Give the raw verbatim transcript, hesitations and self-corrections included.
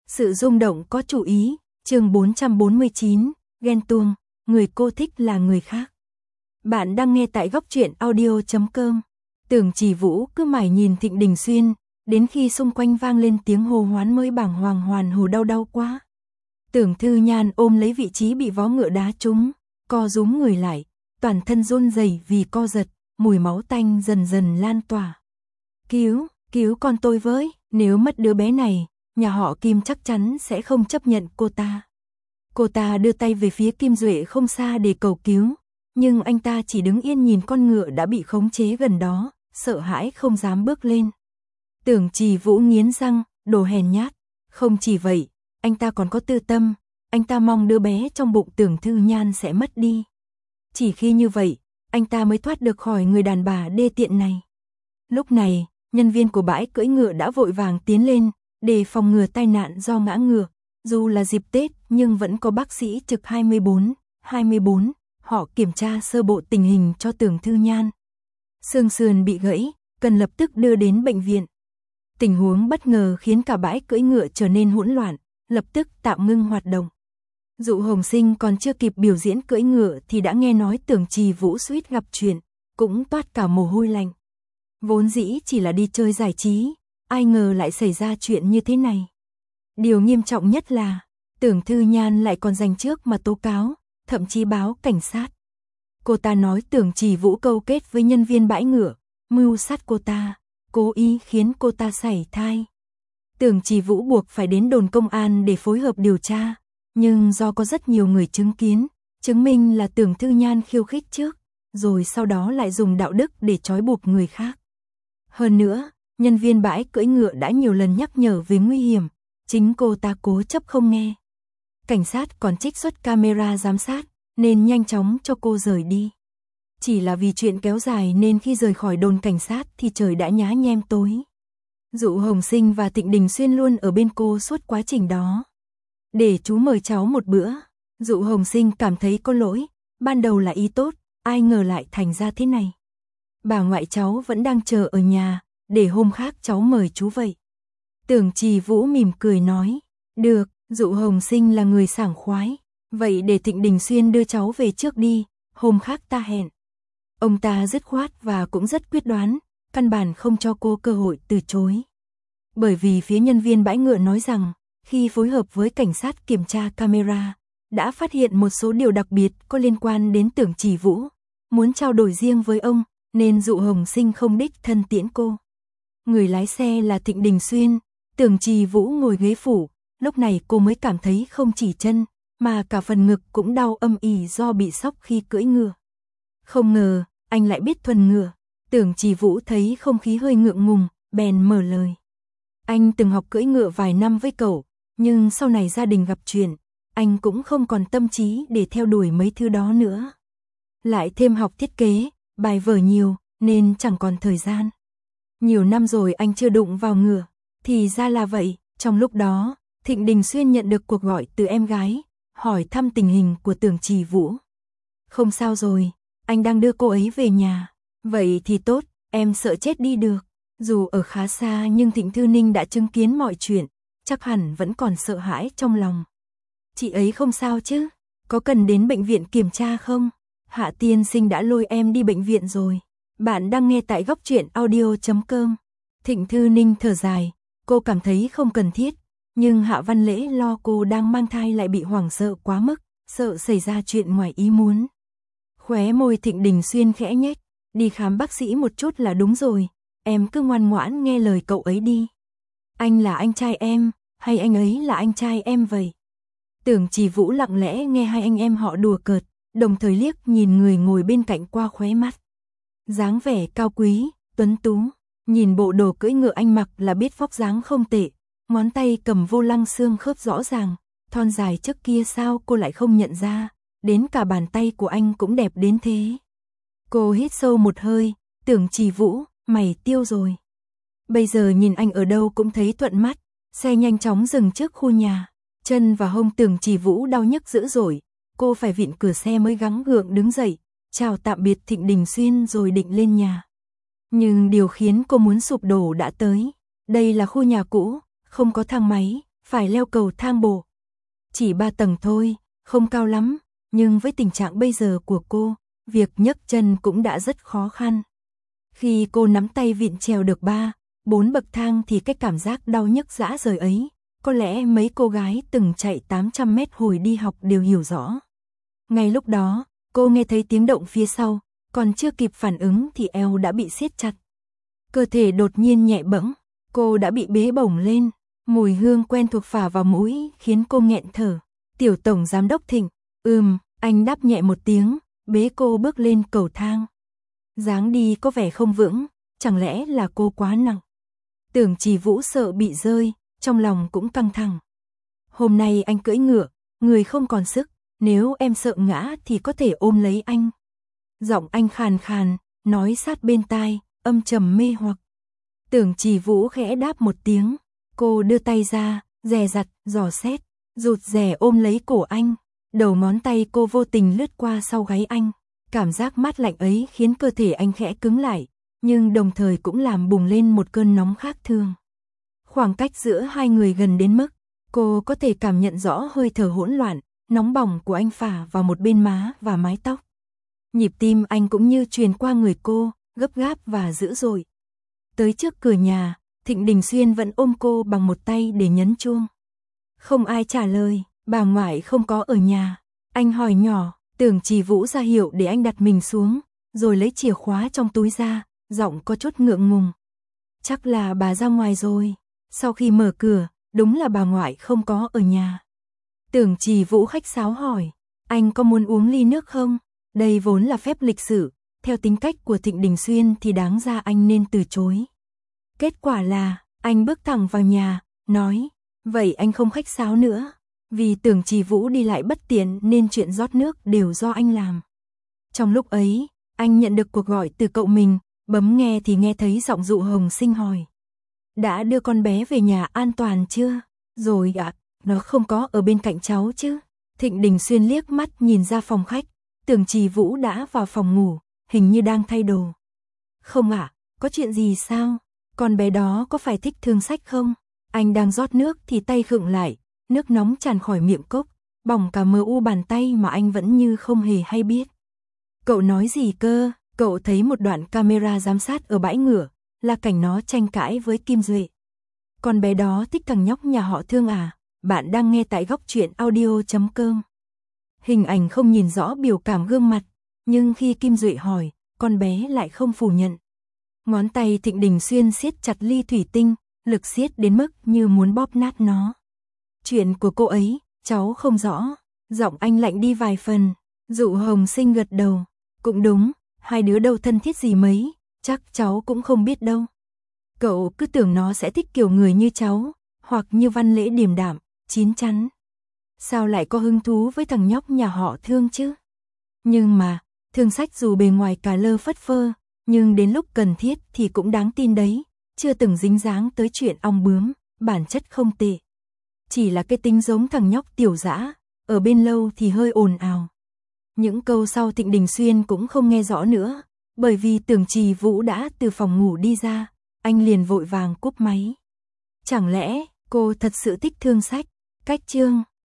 Sự rung động có chủ ý, chương bốn trăm bốn mươi chín, ghen tuông, người cô thích là người khác. Bạn đang nghe tại góc truyện audio chấm com. Tưởng Chỉ Vũ cứ mải nhìn Thịnh Đình Xuyên, đến khi xung quanh vang lên tiếng hô hoán mới bàng hoàng hoàn hồn đau đau quá. Tưởng Thư Nhan ôm lấy vị trí bị vó ngựa đá trúng, co rúm người lại, toàn thân run rẩy vì co giật, mùi máu tanh dần dần lan tỏa. Cứu, cứu con tôi với, nếu mất đứa bé này, nhà họ Kim chắc chắn sẽ không chấp nhận cô ta. Cô ta đưa tay về phía Kim Duệ không xa để cầu cứu, nhưng anh ta chỉ đứng yên nhìn con ngựa đã bị khống chế gần đó, sợ hãi không dám bước lên. Tưởng Chỉ Vũ nghiến răng, đồ hèn nhát, không chỉ vậy, anh ta còn có tư tâm, anh ta mong đứa bé trong bụng Tưởng Thư Nhan sẽ mất đi. Chỉ khi như vậy, anh ta mới thoát được khỏi người đàn bà đê tiện này. Lúc này, nhân viên của bãi cưỡi ngựa đã vội vàng tiến lên, để phòng ngừa tai nạn do ngã ngựa. Dù là dịp Tết nhưng vẫn có bác sĩ trực hai mươi bốn, hai mươi bốn, họ kiểm tra sơ bộ tình hình cho Tưởng Thư Nhan. Xương sườn bị gãy, cần lập tức đưa đến bệnh viện. Tình huống bất ngờ khiến cả bãi cưỡi ngựa trở nên hỗn loạn, lập tức tạm ngưng hoạt động. Dụ Hồng Sinh còn chưa kịp biểu diễn cưỡi ngựa thì đã nghe nói Tưởng Chỉ Vũ suýt gặp chuyện, cũng toát cả mồ hôi lạnh. Vốn dĩ chỉ là đi chơi giải trí, ai ngờ lại xảy ra chuyện như thế này. Điều nghiêm trọng nhất là, Tưởng Thư Nhan lại còn dành trước mà tố cáo, thậm chí báo cảnh sát. Cô ta nói Tưởng Chỉ Vũ câu kết với nhân viên bãi ngựa, mưu sát cô ta, cố ý khiến cô ta sảy thai. Tưởng Chỉ Vũ buộc phải đến đồn công an để phối hợp điều tra, nhưng do có rất nhiều người chứng kiến, chứng minh là Tưởng Thư Nhan khiêu khích trước, rồi sau đó lại dùng đạo đức để trói buộc người khác. Hơn nữa, nhân viên bãi cưỡi ngựa đã nhiều lần nhắc nhở về nguy hiểm, chính cô ta cố chấp không nghe. Cảnh sát còn trích xuất camera giám sát, nên nhanh chóng cho cô rời đi. Chỉ là vì chuyện kéo dài nên khi rời khỏi đồn cảnh sát thì trời đã nhá nhem tối. Dụ Hồng Sinh và Thịnh Đình Xuyên luôn ở bên cô suốt quá trình đó. Để chú mời cháu một bữa. Dụ Hồng Sinh cảm thấy có lỗi, ban đầu là ý tốt, ai ngờ lại thành ra thế này. Bà ngoại cháu vẫn đang chờ ở nhà, để hôm khác cháu mời chú vậy. Tưởng Chỉ Vũ mỉm cười nói, được, Dụ Hồng Sinh là người sảng khoái, vậy để Thịnh Đình Xuyên đưa cháu về trước đi, hôm khác ta hẹn. Ông ta dứt khoát và cũng rất quyết đoán, căn bản không cho cô cơ hội từ chối. Bởi vì phía nhân viên bãi ngựa nói rằng, khi phối hợp với cảnh sát kiểm tra camera, đã phát hiện một số điều đặc biệt có liên quan đến Tưởng Chỉ Vũ, muốn trao đổi riêng với ông, nên Dụ Hồng Sinh không đích thân tiễn cô. Người lái xe là Thịnh Đình Xuyên, Tưởng Chỉ Vũ ngồi ghế phụ, lúc này cô mới cảm thấy không chỉ chân, mà cả phần ngực cũng đau âm ỉ do bị sốc khi cưỡi ngựa. Không ngờ, anh lại biết thuần ngựa. Tưởng Chỉ Vũ thấy không khí hơi ngượng ngùng, bèn mở lời. Anh từng học cưỡi ngựa vài năm với cậu, nhưng sau này gia đình gặp chuyện, anh cũng không còn tâm trí để theo đuổi mấy thứ đó nữa. Lại thêm học thiết kế, bài vở nhiều, nên chẳng còn thời gian. Nhiều năm rồi anh chưa đụng vào ngựa, thì ra là vậy. Trong lúc đó, Thịnh Đình Xuyên nhận được cuộc gọi từ em gái, hỏi thăm tình hình của Tưởng Chỉ Vũ. Không sao rồi, anh đang đưa cô ấy về nhà. Vậy thì tốt, em sợ chết đi được. Dù ở khá xa nhưng Thịnh Thư Ninh đã chứng kiến mọi chuyện, chắc hẳn vẫn còn sợ hãi trong lòng. Chị ấy không sao chứ? Có cần đến bệnh viện kiểm tra không? Hạ tiên sinh đã lôi em đi bệnh viện rồi. Bạn đang nghe tại góc truyện audio chấm com. Thịnh Thư Ninh thở dài, cô cảm thấy không cần thiết, nhưng Hạ Văn Lễ lo cô đang mang thai lại bị hoảng sợ quá mức, sợ xảy ra chuyện ngoài ý muốn. Khóe môi Thịnh Đình Xuyên khẽ nhếch, đi khám bác sĩ một chút là đúng rồi, em cứ ngoan ngoãn nghe lời cậu ấy đi. Anh là anh trai em, hay anh ấy là anh trai em vậy? Tưởng Chỉ Vũ lặng lẽ nghe hai anh em họ đùa cợt, đồng thời liếc nhìn người ngồi bên cạnh qua khóe mắt. Dáng vẻ cao quý, tuấn tú, nhìn bộ đồ cưỡi ngựa anh mặc là biết vóc dáng không tệ, ngón tay cầm vô lăng xương khớp rõ ràng, thon dài trước kia sao cô lại không nhận ra, đến cả bàn tay của anh cũng đẹp đến thế. Cô hít sâu một hơi, Tưởng Chỉ Vũ, mày tiêu rồi. Bây giờ nhìn anh ở đâu cũng thấy thuận mắt, xe nhanh chóng dừng trước khu nhà, chân và hông Tưởng Chỉ Vũ đau nhức dữ dội, cô phải vịn cửa xe mới gắng gượng đứng dậy, chào tạm biệt Thịnh Đình Xuyên rồi định lên nhà. Nhưng điều khiến cô muốn sụp đổ đã tới, đây là khu nhà cũ, không có thang máy, phải leo cầu thang bộ. Chỉ ba tầng thôi, không cao lắm, nhưng với tình trạng bây giờ của cô, việc nhấc chân cũng đã rất khó khăn. Khi cô nắm tay vịn trèo được ba, bốn bậc thang thì cái cảm giác đau nhức rã rời ấy, có lẽ mấy cô gái từng chạy tám trăm mét hồi đi học đều hiểu rõ. Ngay lúc đó, cô nghe thấy tiếng động phía sau, còn chưa kịp phản ứng thì eo đã bị siết chặt. Cơ thể đột nhiên nhẹ bẫng, cô đã bị bế bổng lên, mùi hương quen thuộc phả vào mũi khiến cô nghẹn thở. Tiểu tổng giám đốc Thịnh, ừm, anh đáp nhẹ một tiếng, bế cô bước lên cầu thang. Dáng đi có vẻ không vững, chẳng lẽ là cô quá nặng. Tưởng Trì Vũ sợ bị rơi, trong lòng cũng căng thẳng. Hôm nay anh cưỡi ngựa, người không còn sức, nếu em sợ ngã thì có thể ôm lấy anh. Giọng anh khàn khàn, nói sát bên tai, âm trầm mê hoặc. Tưởng Trì Vũ khẽ đáp một tiếng, cô đưa tay ra, dè dặt, dò xét, rụt rè ôm lấy cổ anh. Đầu ngón tay cô vô tình lướt qua sau gáy anh. Cảm giác mát lạnh ấy khiến cơ thể anh khẽ cứng lại, nhưng đồng thời cũng làm bùng lên một cơn nóng khác thường. Khoảng cách giữa hai người gần đến mức cô có thể cảm nhận rõ hơi thở hỗn loạn, nóng bỏng của anh phả vào một bên má và mái tóc. Nhịp tim anh cũng như truyền qua người cô, gấp gáp và dữ dội. Tới trước cửa nhà, Thịnh Đình Xuyên vẫn ôm cô bằng một tay để nhấn chuông. Không ai trả lời, bà ngoại không có ở nhà. Anh hỏi nhỏ, Tưởng Trì Vũ ra hiệu để anh đặt mình xuống, rồi lấy chìa khóa trong túi ra, giọng có chút ngượng ngùng. Chắc là bà ra ngoài rồi. Sau khi mở cửa, đúng là bà ngoại không có ở nhà. Tưởng Trì Vũ khách sáo hỏi, anh có muốn uống ly nước không? Đây vốn là phép lịch sự, theo tính cách của Thịnh Đình Xuyên thì đáng ra anh nên từ chối. Kết quả là, anh bước thẳng vào nhà, nói, vậy anh không khách sáo nữa. Vì Tưởng Trì Vũ đi lại bất tiện nên chuyện rót nước đều do anh làm. Trong lúc ấy, anh nhận được cuộc gọi từ cậu mình, bấm nghe thì nghe thấy giọng Dụ Hồng Sinh hỏi. Đã đưa con bé về nhà an toàn chưa? Rồi ạ, à, nó không có ở bên cạnh cháu chứ? Thịnh Đình Xuyên liếc mắt nhìn ra phòng khách, Tưởng Trì Vũ đã vào phòng ngủ, hình như đang thay đồ. Không ạ, à, có chuyện gì sao? Con bé đó có phải thích thương sách không? Anh đang rót nước thì tay khựng lại, nước nóng tràn khỏi miệng cốc, bỏng cả mờ u bàn tay mà anh vẫn như không hề hay biết. Cậu nói gì cơ? Cậu thấy một đoạn camera giám sát ở bãi ngựa, là cảnh nó tranh cãi với Kim Duệ. Con bé đó thích thằng nhóc nhà họ Thương à? Bạn đang nghe tại góc truyện audio chấm com. Hình ảnh không nhìn rõ biểu cảm gương mặt, nhưng khi Kim Duệ hỏi, con bé lại không phủ nhận. Ngón tay Thịnh Đình Xuyên siết chặt ly thủy tinh, lực siết đến mức như muốn bóp nát nó. Chuyện của cô ấy, cháu không rõ. Giọng anh lạnh đi vài phần. Dụ Hồng Sinh gật đầu. Cũng đúng, hai đứa đâu thân thiết gì mấy, chắc cháu cũng không biết đâu. Cậu cứ tưởng nó sẽ thích kiểu người như cháu, hoặc như Văn Lễ điềm đạm, chín chắn. Sao lại có hứng thú với thằng nhóc nhà họ Thương chứ? Nhưng mà, Thương Sách dù bề ngoài cà lơ phất phơ, nhưng đến lúc cần thiết thì cũng đáng tin đấy, chưa từng dính dáng tới chuyện ong bướm, bản chất không tệ. Chỉ là cái tính giống thằng nhóc tiểu dã, ở bên lâu thì hơi ồn ào. Những câu sau Thịnh Đình Xuyên cũng không nghe rõ nữa, bởi vì Tưởng Trì Vũ đã từ phòng ngủ đi ra, anh liền vội vàng cúp máy. Chẳng lẽ cô thật sự thích Thương Sách? Cách chương